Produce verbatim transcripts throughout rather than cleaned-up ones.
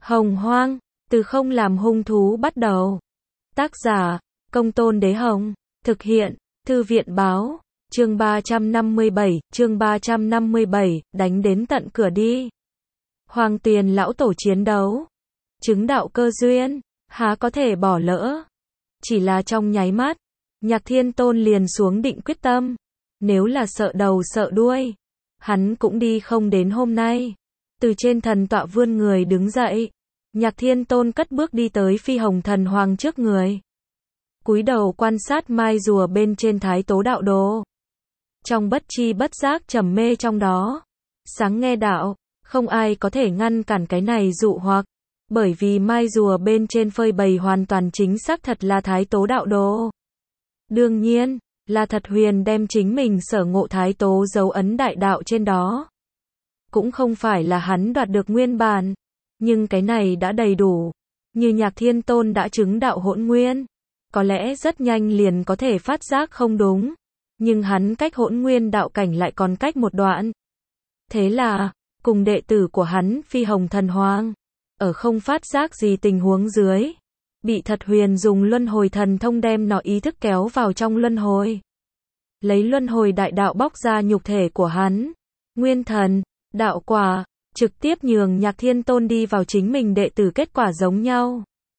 Hồng Hoang, từ không làm hung thú bắt đầu. Tác giả, Công Tôn Đế Hồng. Thực hiện, Thư viện Báo. Chương ba trăm năm mươi bảy, chương ba trăm năm mươi bảy, đánh đến tận cửa đi. Hoàng Tuyền lão tổ chiến đấu. Chứng đạo cơ duyên, há có thể bỏ lỡ. Chỉ là trong nháy mắt, Nhạc Thiên Tôn liền xuống định quyết tâm. Nếu là sợ đầu sợ đuôi, hắn cũng đi không đến hôm nay. Từ trên thần tọa vươn người đứng dậy. Nhạc Thiên Tôn cất bước đi tới Phi Hồng Thần Hoàng trước người. Cúi đầu quan sát mai rùa bên trên Thái Tố Đạo Đồ. Trong bất chi bất giác trầm mê trong đó. Sáng nghe đạo, không ai có thể ngăn cản cái này dụ hoặc. Bởi vì mai rùa bên trên phơi bày hoàn toàn chính xác thật là Thái Tố Đạo Đồ. Đương nhiên, là thật huyền đem chính mình sở ngộ Thái Tố dấu ấn đại đạo trên đó. Cũng không phải là hắn đoạt được nguyên bản, nhưng cái này đã đầy đủ. Như Nhạc Thiên Tôn đã chứng đạo hỗn nguyên, có lẽ rất nhanh liền có thể phát giác không đúng, nhưng hắn cách hỗn nguyên đạo cảnh lại còn cách một đoạn. Thế là, cùng đệ tử của hắn Phi Hồng Thần Hoàng, ở không phát giác gì tình huống dưới, bị thật huyền dùng luân hồi thần thông đem nó ý thức kéo vào trong luân hồi. Lấy luân hồi đại đạo bóc ra nhục thể của hắn, nguyên thần, đạo quả, trực tiếp nhường Nhạc Thiên Tôn đi vào chính mình đệ tử kết quả giống nhau.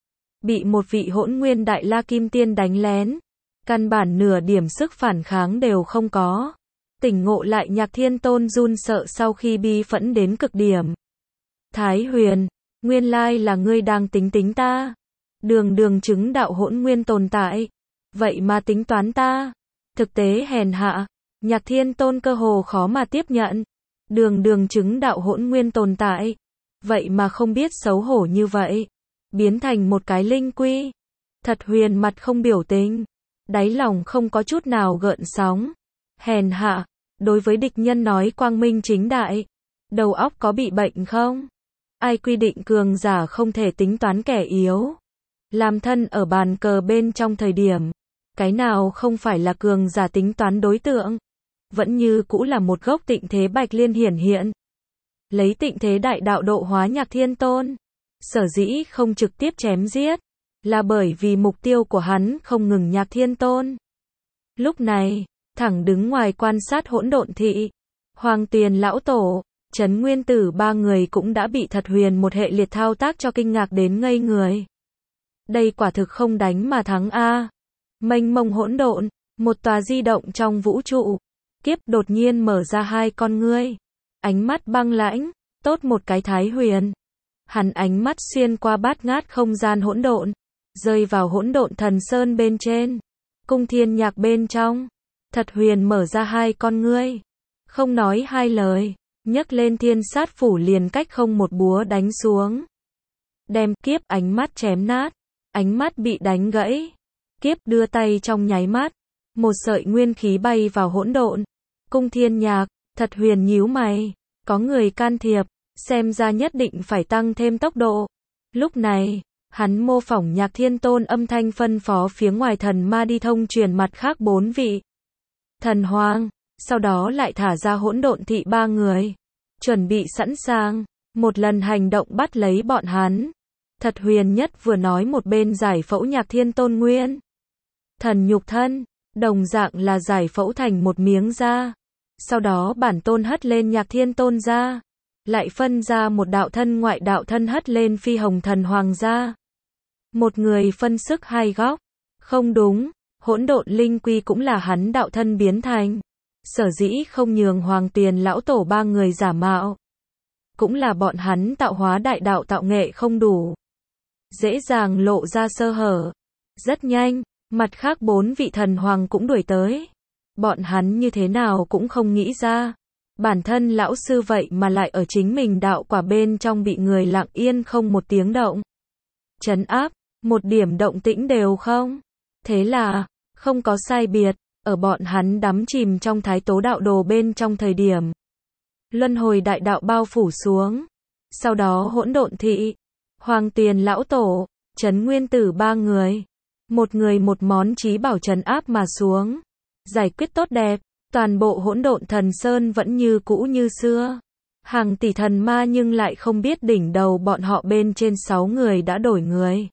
Bị một vị hỗn nguyên đại la kim tiên đánh lén, căn bản nửa điểm sức phản kháng đều không có. Tỉnh ngộ lại Nhạc Thiên Tôn run sợ sau khi bi phẫn đến cực điểm. Thái Huyền, nguyên lai là ngươi đang tính tính ta. Đường đường chứng đạo hỗn nguyên tồn tại, vậy mà tính toán ta. Thực tế hèn hạ, Nhạc Thiên Tôn cơ hồ khó mà tiếp nhận. Đường đường chứng đạo hỗn nguyên tồn tại, vậy mà không biết xấu hổ như vậy. Biến thành một cái linh quy. Thật huyền mặt không biểu tình, đáy lòng không có chút nào gợn sóng. Hèn hạ, đối với địch nhân nói quang minh chính đại. Đầu óc có bị bệnh không? Ai quy định cường giả không thể tính toán kẻ yếu? Làm thân ở bàn cờ bên trong thời điểm, cái nào không phải là cường giả tính toán đối tượng? Vẫn như cũ là một gốc tịnh thế bạch liên hiển hiện. Lấy tịnh thế đại đạo độ hóa Nhạc Thiên Tôn. Sở dĩ không trực tiếp chém giết, là bởi vì mục tiêu của hắn không ngừng Nhạc Thiên Tôn. Lúc này, thẳng đứng ngoài quan sát hỗn độn thị, Hoàng Tuyền lão tổ, Trấn Nguyên Tử ba người cũng đã bị thật huyền một hệ liệt thao tác cho kinh ngạc đến ngây người. Đây quả thực không đánh mà thắng a. Mênh mông hỗn độn, một tòa di động trong vũ trụ. Kiếp đột nhiên mở ra hai con ngươi, ánh mắt băng lãnh, tốt một cái Thái Huyền. Hắn ánh mắt xuyên qua bát ngát không gian hỗn độn, rơi vào hỗn độn thần sơn bên trên, cung thiên nhạc bên trong. Thật huyền mở ra hai con ngươi, không nói hai lời, nhấc lên thiên sát phủ liền cách không một búa đánh xuống. Đem kiếp ánh mắt chém nát, ánh mắt bị đánh gãy. Kiếp đưa tay trong nháy mắt, một sợi nguyên khí bay vào hỗn độn. Cung thiên nhạc, thật huyền nhíu mày, có người can thiệp, xem ra nhất định phải tăng thêm tốc độ. Lúc này, hắn mô phỏng Nhạc Thiên Tôn âm thanh phân phó phía ngoài thần ma đi thông truyền mặt khác bốn vị thần hoàng, sau đó lại thả ra hỗn độn thị ba người, chuẩn bị sẵn sàng, một lần hành động bắt lấy bọn hắn. Thật huyền nhất vừa nói một bên giải phẫu Nhạc Thiên Tôn nguyên thần nhục thân, đồng dạng là giải phẫu thành một miếng da. Sau đó bản tôn hất lên Nhạc Thiên Tôn ra, lại phân ra một đạo thân ngoại đạo thân hất lên Phi Hồng Thần Hoàng ra. Một người phân sức hai góc. Không đúng, hỗn độn linh quy cũng là hắn đạo thân biến thành. Sở dĩ không nhường Hoàng Tuyền lão tổ ba người giả mạo, cũng là bọn hắn tạo hóa đại đạo tạo nghệ không đủ, dễ dàng lộ ra sơ hở. Rất nhanh, mặt khác bốn vị thần hoàng cũng đuổi tới. Bọn hắn như thế nào cũng không nghĩ ra, bản thân lão sư vậy mà lại ở chính mình đạo quả bên trong bị người lặng yên không một tiếng động trấn áp, một điểm động tĩnh đều không. Thế là, không có sai biệt, ở bọn hắn đắm chìm trong Thái Tố Đạo Đồ bên trong thời điểm luân hồi đại đạo bao phủ xuống. Sau đó hỗn độn thị, Hoàng Tuyền lão tổ, Trấn Nguyên Tử ba người, một người một món trí bảo trấn áp mà xuống. Giải quyết tốt đẹp, toàn bộ hỗn độn thần sơn vẫn như cũ như xưa. Hàng tỷ thần ma nhưng lại không biết đỉnh đầu bọn họ bên trên sáu người đã đổi người.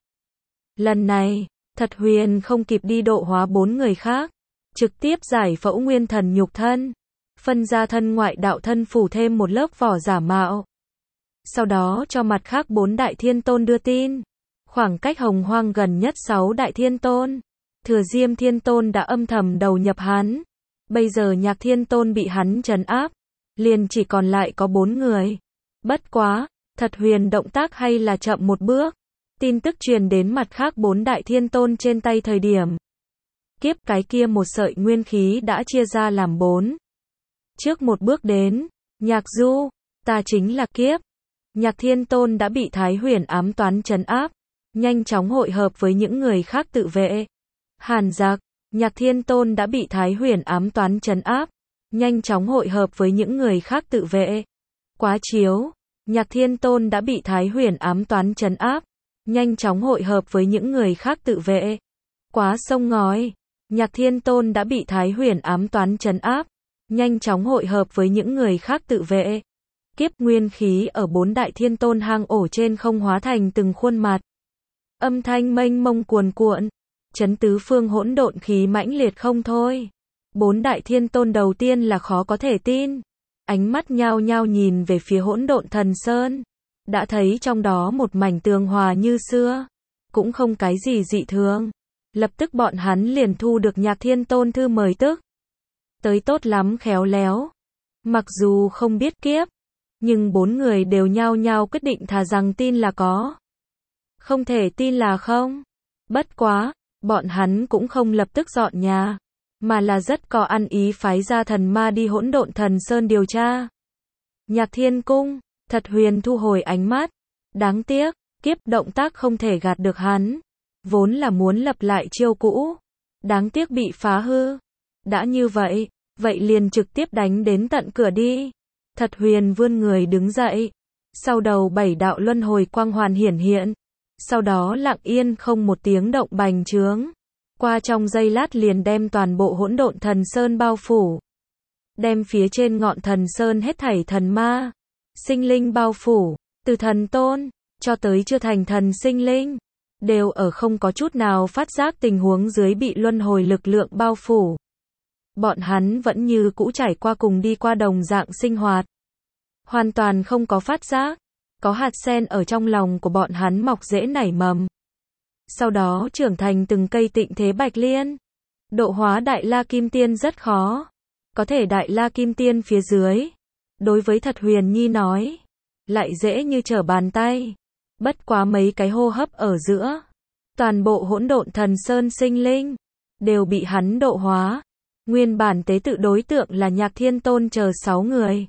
Lần này, Thật Huyền không kịp đi độ hóa bốn người khác, trực tiếp giải phẫu nguyên thần nhục thân, phân ra thân ngoại đạo thân phủ thêm một lớp vỏ giả mạo. Sau đó cho mặt khác bốn đại thiên tôn đưa tin. Khoảng cách Hồng Hoang gần nhất sáu đại thiên tôn, Thừa Diêm thiên tôn đã âm thầm đầu nhập hắn. Bây giờ Nhạc thiên tôn bị hắn trấn áp, liền chỉ còn lại có bốn người. Bất quá, Thật Huyền động tác hay là chậm một bước. Tin tức truyền đến mặt khác bốn đại thiên tôn trên tay thời điểm. Kiếp cái kia một sợi nguyên khí đã chia ra làm bốn. Trước một bước đến, Nhạc Du, ta chính là Kiếp. Nhạc thiên tôn đã bị Thái Huyền ám toán trấn áp, nhanh chóng hội hợp với những người khác tự vệ. Hàn Giặc, Nhạc thiên tôn đã bị Thái Huyền ám toán trấn áp, nhanh chóng hội hợp với những người khác tự vệ. Quá Chiếu, Nhạc thiên tôn đã bị Thái Huyền ám toán trấn áp, nhanh chóng hội hợp với những người khác tự vệ. Quá Sông Ngói, Nhạc thiên tôn đã bị Thái Huyền ám toán trấn áp, nhanh chóng hội hợp với những người khác tự vệ. Kiếp nguyên khí ở bốn đại thiên tôn hang ổ trên không hóa thành từng khuôn mặt. Âm thanh mênh mông cuồn cuộn, chấn tứ phương hỗn độn khí mãnh liệt không thôi. Bốn đại thiên tôn đầu tiên là khó có thể tin, ánh mắt nhao nhao nhìn về phía hỗn độn thần sơn, đã thấy trong đó một mảnh tường hòa như xưa, cũng không cái gì dị thường. Lập tức bọn hắn liền thu được Nhạc thiên tôn thư mời tức. Tới tốt lắm khéo léo. Mặc dù không biết Kiếp, nhưng bốn người đều nhao nhao quyết định thà rằng tin là có, không thể tin là không. Bất quá, bọn hắn cũng không lập tức dọn nhà, mà là rất có ăn ý phái ra thần ma đi hỗn độn thần sơn điều tra. Nhạc thiên cung, Thật Huyền thu hồi ánh mắt. Đáng tiếc, Kiếp động tác không thể gạt được hắn. Vốn là muốn lập lại chiêu cũ, đáng tiếc bị phá hư. Đã như vậy, vậy liền trực tiếp đánh đến tận cửa đi. Thật Huyền vươn người đứng dậy, sau đầu bảy đạo luân hồi quang hoàn hiển hiện, sau đó lặng yên không một tiếng động bành trướng, qua trong giây lát liền đem toàn bộ hỗn độn thần sơn bao phủ, đem phía trên ngọn thần sơn hết thảy thần ma, sinh linh bao phủ, từ thần tôn cho tới chưa thành thần sinh linh, đều ở không có chút nào phát giác tình huống dưới bị luân hồi lực lượng bao phủ. Bọn hắn vẫn như cũ trải qua cùng đi qua đồng dạng sinh hoạt, hoàn toàn không có phát giác, có hạt sen ở trong lòng của bọn hắn mọc rễ nảy mầm. Sau đó trưởng thành từng cây tịnh thế bạch liên. Độ hóa Đại La Kim Tiên rất khó, có thể Đại La Kim Tiên phía dưới, đối với Thật Huyền Nhi nói, lại dễ như trở bàn tay. Bất quá mấy cái hô hấp ở giữa, toàn bộ hỗn độn thần sơn sinh linh đều bị hắn độ hóa. Nguyên bản tế tự đối tượng là Nhạc thiên tôn chờ sáu người,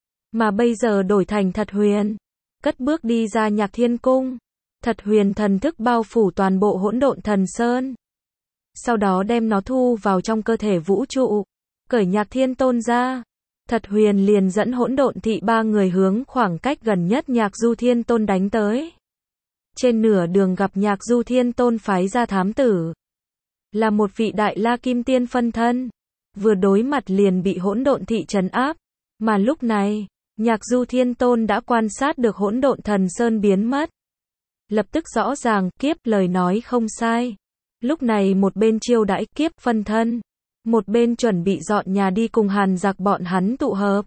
mà bây giờ đổi thành Thật Huyền. Cất bước đi ra Nhạc thiên cung, Thật Huyền thần thức bao phủ toàn bộ hỗn độn thần sơn, sau đó đem nó thu vào trong cơ thể vũ trụ, cởi Nhạc thiên tôn ra. Thật Huyền liền dẫn hỗn độn thị ba người hướng khoảng cách gần nhất Nhạc Du thiên tôn đánh tới. Trên nửa đường gặp Nhạc Du thiên tôn phái ra thám tử, là một vị Đại La Kim Tiên phân thân, vừa đối mặt liền bị hỗn độn thị trấn áp, mà lúc này, Nhạc Du thiên tôn đã quan sát được hỗn độn thần sơn biến mất. Lập tức rõ ràng, Kiếp lời nói không sai. Lúc này một bên chiêu đãi Kiếp phân thân, một bên chuẩn bị dọn nhà đi cùng Hàn Giặc bọn hắn tụ hợp.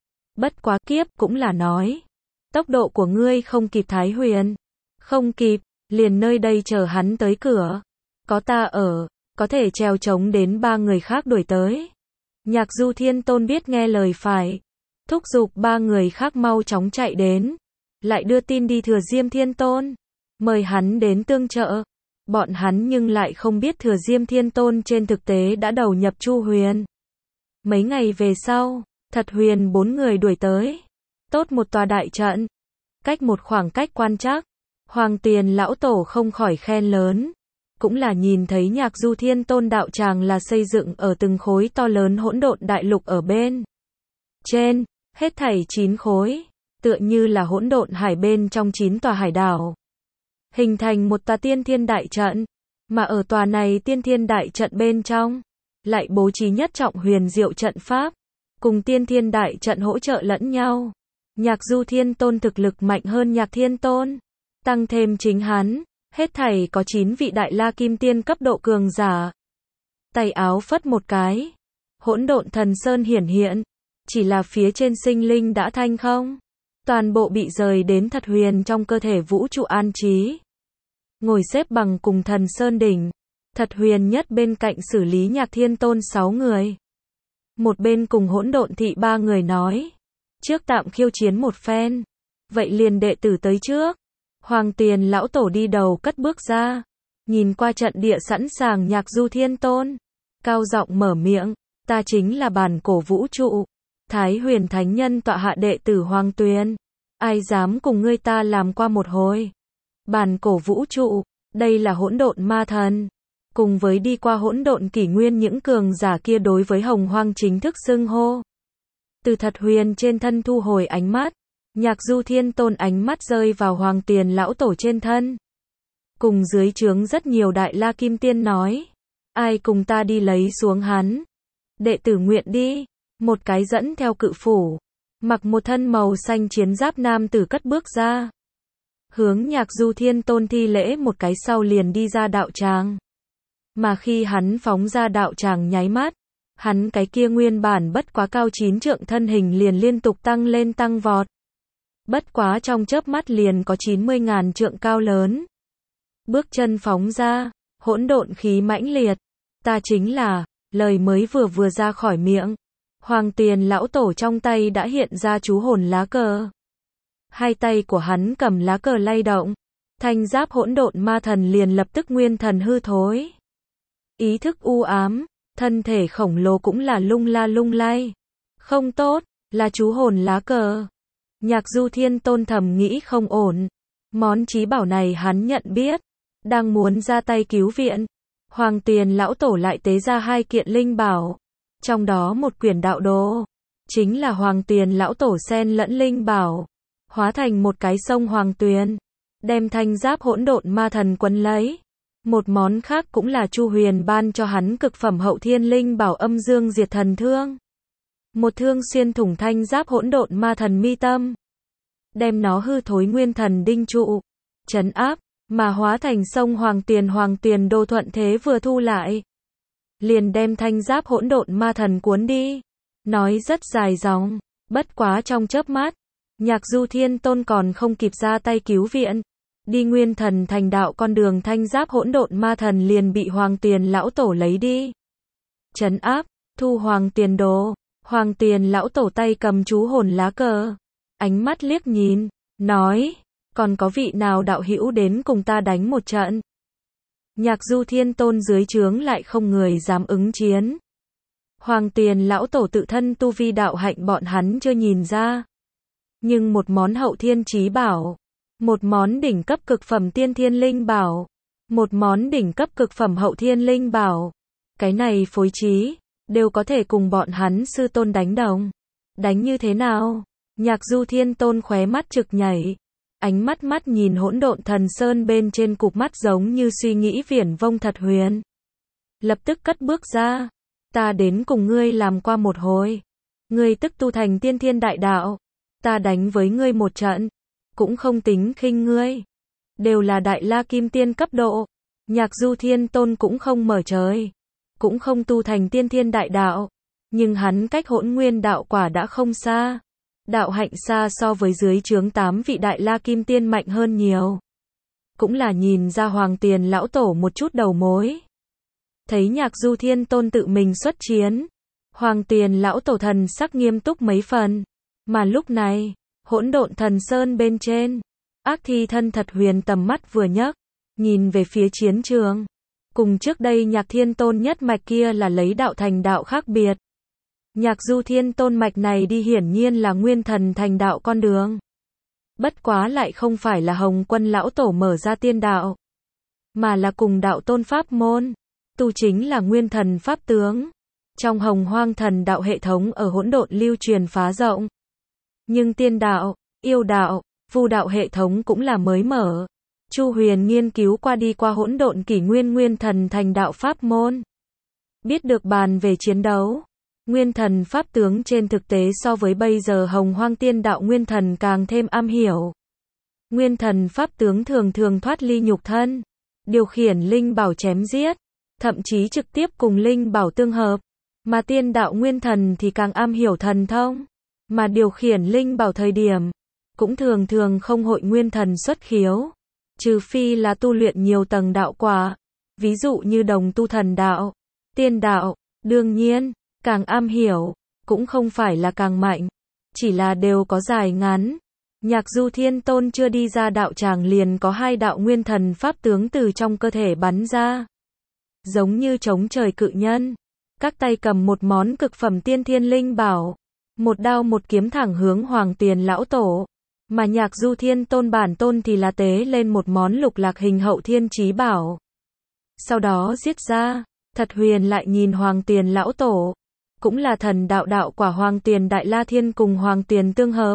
Bất quá Kiếp cũng là nói, tốc độ của ngươi không kịp Thái Huyền. Không kịp, liền nơi đây chờ hắn tới cửa. Có ta ở, có thể treo chống đến ba người khác đuổi tới. Nhạc Du thiên tôn biết nghe lời phải, thúc giục ba người khác mau chóng chạy đến, lại đưa tin đi Thừa Diêm thiên tôn, mời hắn đến tương trợ. Bọn hắn nhưng lại không biết Thừa Diêm thiên tôn trên thực tế đã đầu nhập Chu Huyền. Mấy ngày về sau, Thật Huyền bốn người đuổi tới, tốt một tòa đại trận, cách một khoảng cách quan trắc, Hoàng Tiền lão tổ không khỏi khen lớn, cũng là nhìn thấy Nhạc Du thiên tôn đạo tràng là xây dựng ở từng khối to lớn hỗn độn đại lục ở bên trên, hết thảy chín khối, tựa như là hỗn độn hải bên trong chín tòa hải đảo, hình thành một tòa tiên thiên đại trận, mà ở tòa này tiên thiên đại trận bên trong, lại bố trí nhất trọng huyền diệu trận pháp, cùng tiên thiên đại trận hỗ trợ lẫn nhau. Nhạc Du Thiên Tôn thực lực mạnh hơn Nhạc Thiên Tôn. Tăng thêm chính hắn, hết thảy có chín vị Đại La Kim Tiên cấp độ cường giả. Tay áo phất một cái, hỗn độn thần sơn hiển hiện, chỉ là phía trên sinh linh đã thanh không, toàn bộ bị rời đến thật huyền trong cơ thể vũ trụ an trí. Ngồi xếp bằng cùng thần sơn đỉnh, thật huyền nhất bên cạnh xử lý Nhạc Thiên Tôn sáu người. Một bên cùng hỗn độn thị ba người nói, trước tạm khiêu chiến một phen, vậy liền đệ tử tới trước. Hoàng Tiền lão tổ đi đầu cất bước ra, nhìn qua trận địa sẵn sàng Nhạc Du Thiên Tôn, cao giọng mở miệng, ta chính là bản cổ vũ trụ, Thái Huyền Thánh Nhân tọa hạ đệ tử Hoàng Tuyền, ai dám cùng ngươi ta làm qua một hồi. Bản cổ vũ trụ, đây là hỗn độn ma thần, cùng với đi qua hỗn độn kỷ nguyên những cường giả kia đối với Hồng Hoang chính thức xưng hô. Từ thật huyền trên thân thu hồi ánh mắt, Nhạc Du Thiên Tôn ánh mắt rơi vào Hoàng Tiền lão tổ trên thân. Cùng dưới trướng rất nhiều Đại La Kim Tiên nói, ai cùng ta đi lấy xuống hắn. Đệ tử nguyện đi. Một cái dẫn theo cự phủ, mặc một thân màu xanh chiến giáp nam tử cất bước ra. Hướng Nhạc Du Thiên Tôn thi lễ một cái sau liền đi ra đạo tràng. Mà khi hắn phóng ra đạo tràng nháy mắt, hắn cái kia nguyên bản bất quá cao chín trượng thân hình liền liên tục tăng lên tăng vọt. Bất quá trong chớp mắt liền có chín mươi ngàn trượng cao lớn. Bước chân phóng ra, hỗn độn khí mãnh liệt. Ta chính là, lời mới vừa vừa ra khỏi miệng. Hoàng Tiền lão tổ trong tay đã hiện ra chú hồn lá cờ. Hai tay của hắn cầm lá cờ lay động. Thanh giáp hỗn độn ma thần liền lập tức nguyên thần hư thối. Ý thức u ám, thân thể khổng lồ cũng là lung la lung lay. Không tốt, là chú hồn lá cờ. Nhạc Du Thiên Tôn thầm nghĩ không ổn. Món chí bảo này hắn nhận biết. Đang muốn ra tay cứu viện. Hoàng Tiền lão tổ lại tế ra hai kiện linh bảo. Trong đó một quyển đạo đồ. Chính là Hoàng Tiền lão tổ xen lẫn linh bảo. Hóa thành một cái sông Hoàng Tuyền. Đem thanh giáp hỗn độn ma thần quấn lấy. Một món khác cũng là Chu Huyền ban cho hắn cực phẩm hậu thiên linh bảo âm dương diệt thần thương. Một thương xuyên thủng thanh giáp hỗn độn ma thần mi tâm. Đem nó hư thối nguyên thần đinh trụ. Trấn áp, mà hóa thành sông Hoàng Tiền Hoàng Tiền đô thuận thế vừa thu lại. Liền đem thanh giáp hỗn độn ma thần cuốn đi. Nói rất dài dòng, bất quá trong chớp mắt. Nhạc Du Thiên Tôn còn không kịp ra tay cứu viện. Đi nguyên thần thành đạo con đường thanh giáp hỗn độn ma thần liền bị Hoàng Tiền lão tổ lấy đi. Trấn áp, thu Hoàng Tiền đồ. Hoàng Tiền lão tổ tay cầm chú hồn lá cờ. Ánh mắt liếc nhìn, nói, còn có vị nào đạo hữu đến cùng ta đánh một trận. Nhạc Du Thiên Tôn dưới trướng lại không người dám ứng chiến. Hoàng Tiền lão tổ tự thân tu vi đạo hạnh bọn hắn chưa nhìn ra. Nhưng một món hậu thiên chí bảo, một món đỉnh cấp cực phẩm tiên thiên linh bảo, một món đỉnh cấp cực phẩm hậu thiên linh bảo, cái này phối trí, đều có thể cùng bọn hắn sư tôn đánh đồng. Đánh như thế nào? Nhạc Du Thiên Tôn khóe mắt trực nhảy. Ánh mắt mắt nhìn hỗn độn thần sơn bên trên cục mắt giống như suy nghĩ viển vông thật huyền. Lập tức cất bước ra. Ta đến cùng ngươi làm qua một hồi. Ngươi tức tu thành tiên thiên đại đạo. Ta đánh với ngươi một trận. Cũng không tính khinh ngươi. Đều là Đại La Kim Tiên cấp độ. Nhạc Du Thiên Tôn cũng không mở trời. Cũng không tu thành tiên thiên đại đạo. Nhưng hắn cách hỗn nguyên đạo quả đã không xa. Đạo hạnh xa so với dưới trướng tám vị Đại La Kim Tiên mạnh hơn nhiều. Cũng là nhìn ra Hoàng Tiền lão tổ một chút đầu mối. Thấy Nhạc Du Thiên Tôn tự mình xuất chiến. Hoàng Tiền lão tổ thần sắc nghiêm túc mấy phần. Mà lúc này, hỗn độn thần sơn bên trên. Ác thi thân thật huyền tầm mắt vừa nhấc. Nhìn về phía chiến trường. Cùng trước đây Nhạc Thiên Tôn nhất mạch kia là lấy đạo thành đạo khác biệt. Nhạc Du Thiên Tôn mạch này đi hiển nhiên là nguyên thần thành đạo con đường. Bất quá lại không phải là Hồng Quân lão tổ mở ra tiên đạo. Mà là cùng đạo tôn pháp môn. Tu chính là nguyên thần pháp tướng. Trong Hồng Hoang thần đạo hệ thống ở hỗn độn lưu truyền phá rộng. Nhưng tiên đạo, yêu đạo, vu đạo hệ thống cũng là mới mở. Chu Huyền nghiên cứu qua đi qua hỗn độn kỷ nguyên nguyên thần thành đạo pháp môn. Biết được bàn về chiến đấu. Nguyên thần pháp tướng trên thực tế so với bây giờ Hồng Hoang Tiên Đạo Nguyên Thần càng thêm am hiểu. Nguyên thần pháp tướng thường thường thoát ly nhục thân, điều khiển linh bảo chém giết, thậm chí trực tiếp cùng linh bảo tương hợp. Mà Tiên Đạo Nguyên Thần thì càng am hiểu thần thông, mà điều khiển linh bảo thời điểm, cũng thường thường không hội nguyên thần xuất khiếu, trừ phi là tu luyện nhiều tầng đạo quả, ví dụ như đồng tu thần đạo, tiên đạo, đương nhiên, càng am hiểu, cũng không phải là càng mạnh, chỉ là đều có dài ngắn. Nhạc Du Thiên Tôn chưa đi ra đạo tràng liền có hai đạo nguyên thần pháp tướng từ trong cơ thể bắn ra. Giống như chống trời cự nhân, các tay cầm một món cực phẩm tiên thiên linh bảo, một đao một kiếm thẳng hướng Hoàng Tiền Lão Tổ. Mà Nhạc Du Thiên Tôn bản tôn thì là tế lên một món lục lạc hình hậu thiên chí bảo. Sau đó giết ra, thật huyền lại nhìn Hoàng Tiền Lão Tổ, cũng là thần đạo đạo quả Hoàng Tiền Đại La Thiên cùng Hoàng Tiền tương hợp.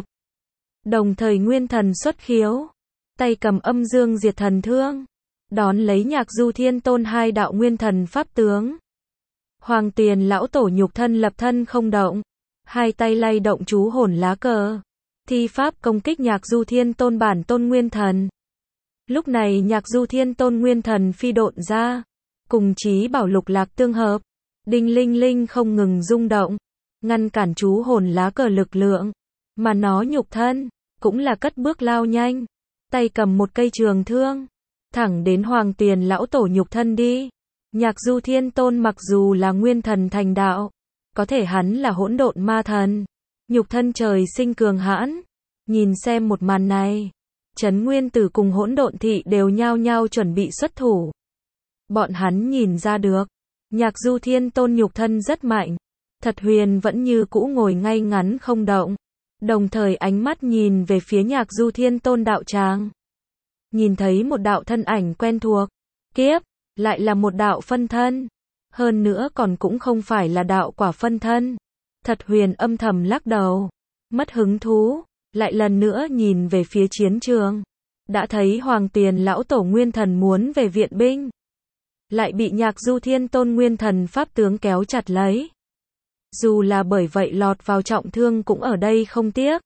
Đồng thời nguyên thần xuất khiếu, tay cầm âm dương diệt thần thương, đón lấy Nhạc Du Thiên Tôn hai đạo nguyên thần pháp tướng. Hoàng Tiền Lão Tổ nhục thân lập thân không động, hai tay lay động chú hồn lá cờ, thi pháp công kích Nhạc Du Thiên Tôn bản tôn nguyên thần. Lúc này Nhạc Du Thiên Tôn nguyên thần phi độn ra, cùng chí bảo lục lạc tương hợp, đinh linh linh không ngừng rung động, ngăn cản chú hồn lá cờ lực lượng, mà nó nhục thân cũng là cất bước lao nhanh, tay cầm một cây trường thương, thẳng đến Hoàng Tiền Lão Tổ nhục thân đi. Nhạc Du Thiên Tôn mặc dù là nguyên thần thành đạo, có thể hắn là hỗn độn ma thần, nhục thân trời sinh cường hãn. Nhìn xem một màn này, Trấn Nguyên Tử cùng Hỗn Độn Thị đều nhao nhao chuẩn bị xuất thủ. Bọn hắn nhìn ra được, Nhạc Du Thiên Tôn nhục thân rất mạnh, thật huyền vẫn như cũ ngồi ngay ngắn không động, đồng thời ánh mắt nhìn về phía Nhạc Du Thiên Tôn đạo tràng. Nhìn thấy một đạo thân ảnh quen thuộc, kiếp, lại là một đạo phân thân, hơn nữa còn cũng không phải là đạo quả phân thân. Thật huyền âm thầm lắc đầu, mất hứng thú, lại lần nữa nhìn về phía chiến trường. Đã thấy Hoàng Tiền Lão Tổ nguyên thần muốn về viện binh, lại bị Nhạc Du Thiên Tôn nguyên thần pháp tướng kéo chặt lấy. Dù là bởi vậy lọt vào trọng thương cũng ở đây không tiếc.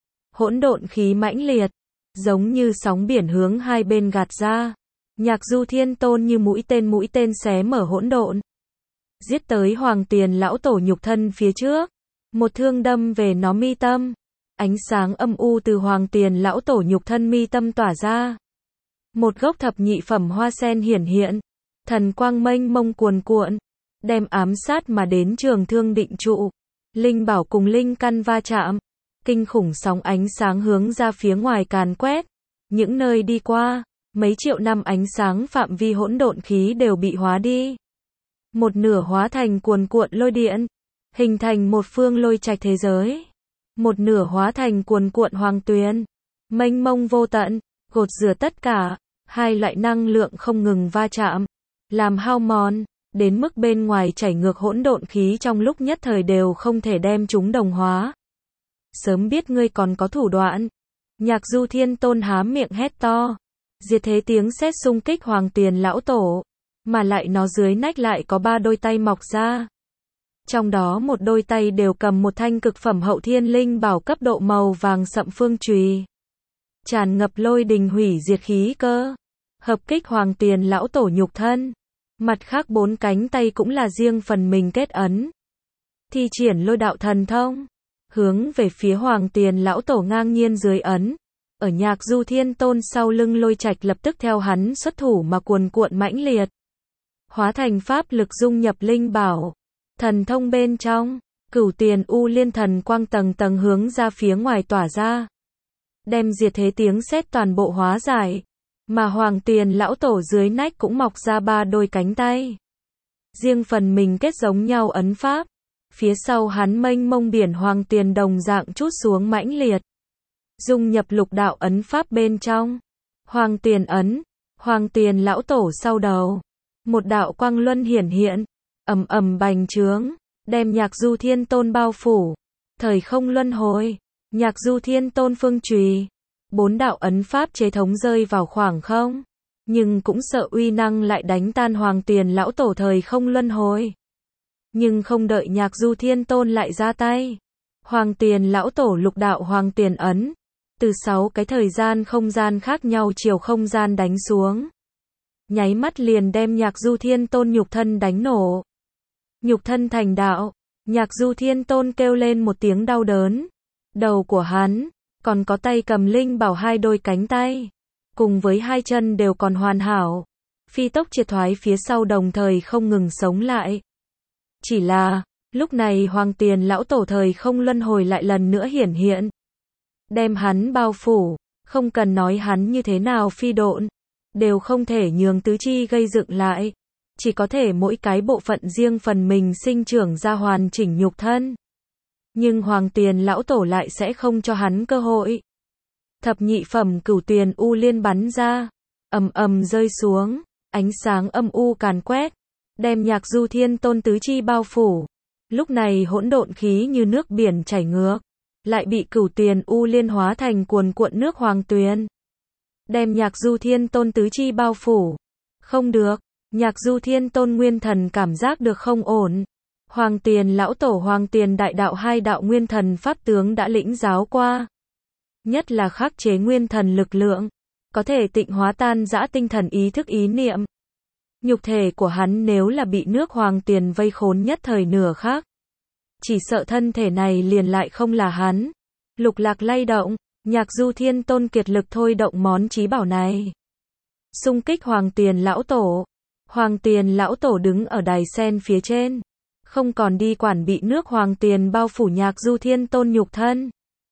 Hỗn độn khí mãnh liệt, giống như sóng biển hướng hai bên gạt ra. Nhạc Du Thiên Tôn như mũi tên mũi tên xé mở hỗn độn, giết tới Hoàng Tiền Lão Tổ nhục thân phía trước, một thương đâm về nó mi tâm. Ánh sáng âm u từ Hoàng Tiền Lão Tổ nhục thân mi tâm tỏa ra. Một gốc thập nhị phẩm hoa sen hiển hiện, thần quang mênh mông cuồn cuộn, đem ám sát mà đến trường thương định trụ. Linh bảo cùng linh căn va chạm, kinh khủng sóng ánh sáng hướng ra phía ngoài càn quét. Những nơi đi qua, mấy triệu năm ánh sáng phạm vi hỗn độn khí đều bị hóa đi. Một nửa hóa thành cuồn cuộn lôi điện, hình thành một phương lôi trạch thế giới. Một nửa hóa thành cuồn cuộn hoàng tuyền, mênh mông vô tận, gột rửa tất cả. Hai loại năng lượng không ngừng va chạm, làm hao mòn, đến mức bên ngoài chảy ngược hỗn độn khí trong lúc nhất thời đều không thể đem chúng đồng hóa. Sớm biết ngươi còn có thủ đoạn. Nhạc Du Thiên Tôn há miệng hét to, diệt thế tiếng sét xung kích Hoàng Tiền Lão Tổ, mà lại nó dưới nách lại có ba đôi tay mọc ra. Trong đó một đôi tay đều cầm một thanh cực phẩm hậu thiên linh bảo cấp độ màu vàng sậm phương chùy, tràn ngập lôi đình hủy diệt khí cơ, hợp kích Hoàng Tiền Lão Tổ nhục thân. Mặt khác bốn cánh tay cũng là riêng phần mình kết ấn, thi triển lôi đạo thần thông, hướng về phía Hoàng Tiền Lão Tổ ngang nhiên dưới ấn. Ở Nhạc Du Thiên Tôn sau lưng lôi trạch lập tức theo hắn xuất thủ mà cuồn cuộn mãnh liệt, hóa thành pháp lực dung nhập linh bảo, thần thông bên trong. Cửu Tiền U Liên thần quang tầng tầng hướng ra phía ngoài tỏa ra, đem diệt thế tiếng sét toàn bộ hóa giải. Mà Hoàng Tiền Lão Tổ dưới nách cũng mọc ra ba đôi cánh tay, riêng phần mình kết giống nhau ấn pháp. Phía sau hắn mênh mông biển Hoàng Tiền đồng dạng trút xuống mãnh liệt, dung nhập lục đạo ấn pháp bên trong. Hoàng Tiền ấn, Hoàng Tiền Lão Tổ sau đầu, một đạo quang luân hiển hiện, ầm ầm bành trướng, đem Nhạc Du Thiên Tôn bao phủ. Thời không luân hồi, Nhạc Du Thiên Tôn phương chùy, bốn đạo ấn pháp chế thống rơi vào khoảng không, nhưng cũng sợ uy năng lại đánh tan Hoàng Tiền Lão Tổ thời không luân hồi. Nhưng không đợi Nhạc Du Thiên Tôn lại ra tay. Hoàng Tiền lão tổ lục đạo Hoàng Tiền ấn. Từ sáu cái thời gian không gian khác nhau chiều không gian đánh xuống. Nháy mắt liền đem Nhạc Du Thiên Tôn nhục thân đánh nổ. Nhục thân thành đạo. Nhạc Du Thiên Tôn kêu lên một tiếng đau đớn. Đầu của hắn, còn có tay cầm linh bảo hai đôi cánh tay. Cùng với hai chân đều còn hoàn hảo. Phi tốc triệt thoái phía sau đồng thời không ngừng sống lại. Chỉ là, lúc này Hoàng Tiền lão tổ thời không luân hồi lại lần nữa hiển hiện. Đem hắn bao phủ, không cần nói hắn như thế nào phi độn. Đều không thể nhường tứ chi gây dựng lại. Chỉ có thể mỗi cái bộ phận riêng phần mình sinh trưởng ra hoàn chỉnh nhục thân. Nhưng Hoàng Tiền lão tổ lại sẽ không cho hắn cơ hội. Thập nhị phẩm cửu tuyền u liên bắn ra, ầm ầm rơi xuống, ánh sáng âm u càn quét, đem Nhạc Du Thiên Tôn tứ chi bao phủ. Lúc này hỗn độn khí như nước biển chảy ngược, lại bị cửu tuyền u liên hóa thành cuồn cuộn nước hoàng tuyền. Đem Nhạc Du Thiên Tôn tứ chi bao phủ. Không được, Nhạc Du Thiên Tôn nguyên thần cảm giác được không ổn. Hoàng Tiền lão tổ Hoàng Tiền đại đạo hai đạo nguyên thần pháp tướng đã lĩnh giáo qua. Nhất là khắc chế nguyên thần lực lượng, có thể tịnh hóa tan dã tinh thần ý thức ý niệm. Nhục thể của hắn nếu là bị nước Hoàng Tiền vây khốn nhất thời nửa khắc, chỉ sợ thân thể này liền lại không là hắn. Lục lạc lay động, Nhạc Du Thiên Tôn kiệt lực thôi động món chí bảo này. Xung kích Hoàng Tiền lão tổ. Hoàng Tiền lão tổ đứng ở đài sen phía trên. Không còn đi quản bị nước Hoàng Tiền bao phủ Nhạc Du Thiên Tôn nhục thân.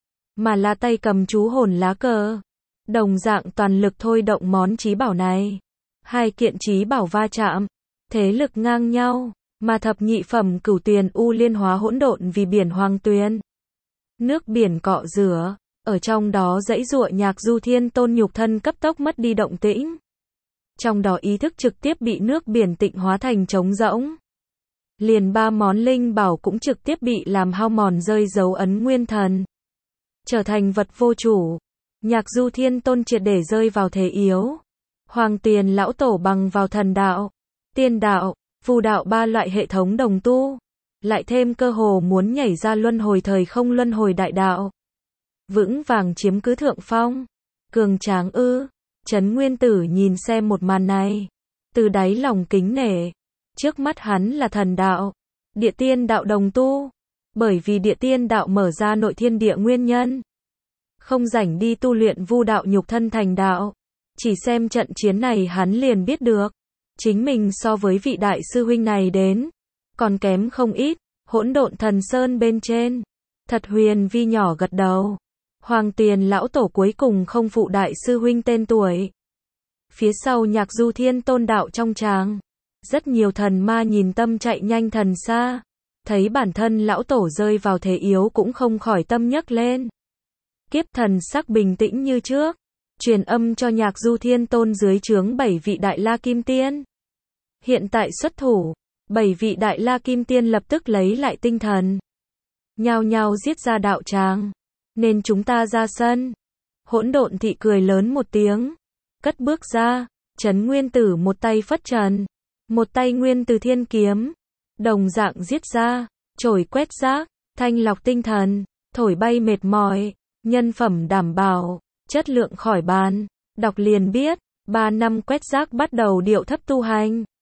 Mà là tay cầm chú hồn lá cờ. Đồng dạng toàn lực thôi động món chí bảo này. Hai kiện chí bảo va chạm. Thế lực ngang nhau. Mà thập nhị phẩm cửu tuyền u liên hóa hỗn độn vì biển Hoàng Tuyền. Nước biển cọ rửa. Ở trong đó dãy giụa Nhạc Du Thiên Tôn nhục thân cấp tốc mất đi động tĩnh. Trong đó ý thức trực tiếp bị nước biển tịnh hóa thành trống rỗng. Liền ba món linh bảo cũng trực tiếp bị làm hao mòn rơi dấu ấn nguyên thần. Trở thành vật vô chủ. Nhạc Du Thiên Tôn triệt để rơi vào thế yếu. Hoàng Tiền lão tổ bằng vào thần đạo, tiên đạo, phù đạo ba loại hệ thống đồng tu. Lại thêm cơ hồ muốn nhảy ra luân hồi thời không luân hồi đại đạo. Vững vàng chiếm cứ thượng phong. Cường tráng ư. Trấn Nguyên Tử nhìn xem một màn này. Từ đáy lòng kính nể. Trước mắt hắn là thần đạo. Địa tiên đạo đồng tu. Bởi vì địa tiên đạo mở ra nội thiên địa nguyên nhân. Không rảnh đi tu luyện vu đạo nhục thân thành đạo. Chỉ xem trận chiến này hắn liền biết được. Chính mình so với vị đại sư huynh này đến. Còn kém không ít. Hỗn độn thần sơn bên trên. Thật huyền vi nhỏ gật đầu. Hoàng Tiền lão tổ cuối cùng không phụ đại sư huynh tên tuổi. Phía sau Nhạc Du Thiên Tôn đạo trong tràng. Rất nhiều thần ma nhìn tâm chạy nhanh thần xa. Thấy bản thân lão tổ rơi vào thế yếu cũng không khỏi tâm nhấc lên. Kiếp thần sắc bình tĩnh như trước. Truyền âm cho Nhạc Du Thiên Tôn dưới trướng bảy vị đại la kim tiên. Hiện tại xuất thủ. Bảy vị đại la kim tiên lập tức lấy lại tinh thần. Nhao nhao giết ra đạo tràng. Nên chúng ta ra sân. Hỗn độn thị cười lớn một tiếng. Cất bước ra. Trấn Nguyên Tử một tay phất trần. Một tay Nguyên Từ Thiên Kiếm. Đồng dạng giết ra. Chổi quét rác. Thanh lọc tinh thần. Thổi bay mệt mỏi. Nhân phẩm đảm bảo. Chất lượng khỏi bàn. Đọc liền biết. Ba năm quét rác bắt đầu điệu thấp tu hành.